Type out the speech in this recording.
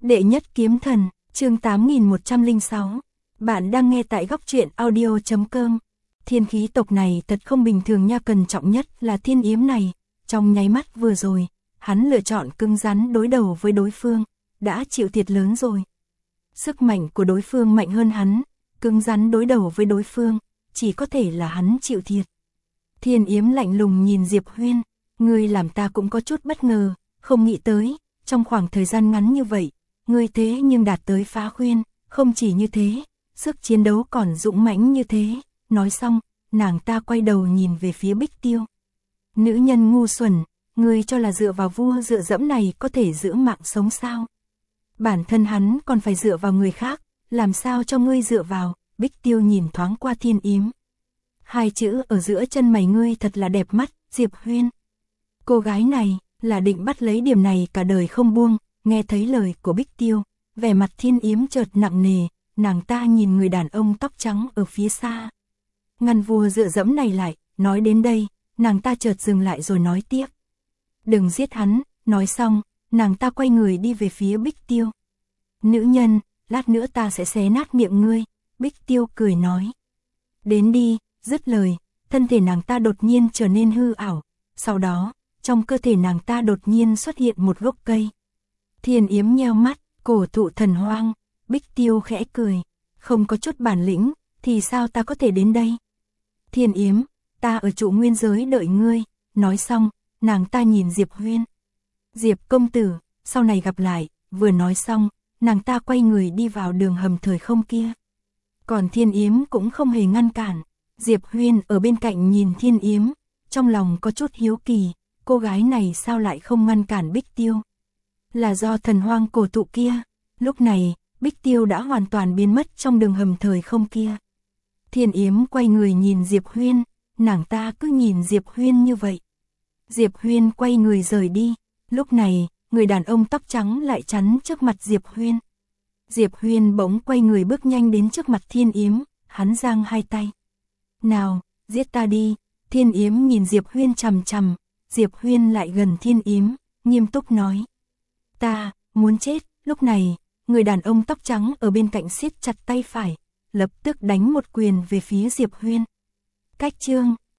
Đệ nhất kiếm thần, chương 8106. Bạn đang nghe tại góc truyện audio.com. Thiên khí tộc này thật không bình thường nha, cẩn trọng nhất là Thiên Yếm này. Trong nháy mắt vừa rồi, hắn lựa chọn cứng rắn đối đầu với đối phương, đã chịu thiệt lớn rồi. Sức mạnh của đối phương mạnh hơn hắn, cứng rắn đối đầu với đối phương, chỉ có thể là hắn chịu thiệt. Thiên Yếm lạnh lùng nhìn Diệp Huyên, ngươi làm ta cũng có chút bất ngờ, không nghĩ tới, trong khoảng thời gian ngắn như vậy, ngươi thế nhưng đạt tới phá khuyên, không chỉ như thế, sức chiến đấu còn dũng mãnh như thế. Nói xong, nàng ta quay đầu nhìn về phía Bích Tiêu. Nữ nhân ngu xuẩn, ngươi cho là dựa vào vua dựa dẫm này có thể giữ mạng sống sao? Bản thân hắn còn phải dựa vào người khác, làm sao cho ngươi dựa vào? Bích Tiêu nhìn thoáng qua Thiên Yếm. Hai chữ ở giữa chân mày ngươi thật là đẹp mắt, Diệp Huyên. Cô gái này là định bắt lấy điểm này cả đời không buông. Nghe thấy lời của Bích Tiêu, vẻ mặt Thiên Yếm chợt nặng nề, nàng ta nhìn người đàn ông tóc trắng ở phía xa. Ngăn vua dựa dẫm này lại, nói đến đây, nàng ta chợt dừng lại rồi nói tiếp. Đừng giết hắn, nói xong, nàng ta quay người đi về phía Bích Tiêu. Nữ nhân, lát nữa ta sẽ xé nát miệng ngươi, Bích Tiêu cười nói. Đến đi, dứt lời, thân thể nàng ta đột nhiên trở nên hư ảo, sau đó, trong cơ thể nàng ta đột nhiên xuất hiện một gốc cây. Thiên Yếm nheo mắt, cổ thụ thần hoang, Bích Tiêu khẽ cười, không có chút bản lĩnh, thì sao ta có thể đến đây? Thiên Yếm, ta ở trụ nguyên giới đợi ngươi, nói xong, nàng ta nhìn Diệp Huyên. Diệp công tử, sau này gặp lại, vừa nói xong, nàng ta quay người đi vào đường hầm thời không kia. Còn Thiên Yếm cũng không hề ngăn cản, Diệp Huyên ở bên cạnh nhìn Thiên Yếm, trong lòng có chút hiếu kỳ, cô gái này sao lại không ngăn cản Bích Tiêu? Là do thần hoang cổ thụ kia. Lúc này, Bích Tiêu đã hoàn toàn biến mất trong đường hầm thời không kia. Thiên Yếm quay người nhìn Diệp Huyên, nàng ta cứ nhìn Diệp Huyên như vậy. Diệp Huyên quay người rời đi, lúc này, người đàn ông tóc trắng lại chắn trước mặt Diệp Huyên. Diệp Huyên bỗng quay người bước nhanh đến trước mặt Thiên Yếm, hắn giang hai tay. Nào, giết ta đi, Thiên Yếm nhìn Diệp Huyên chằm chằm, Diệp Huyên lại gần Thiên Yếm, nghiêm túc nói. Ta, muốn chết, lúc này, người đàn ông tóc trắng ở bên cạnh siết chặt tay phải, lập tức đánh một quyền về phía Diệp Huyên. Cách chương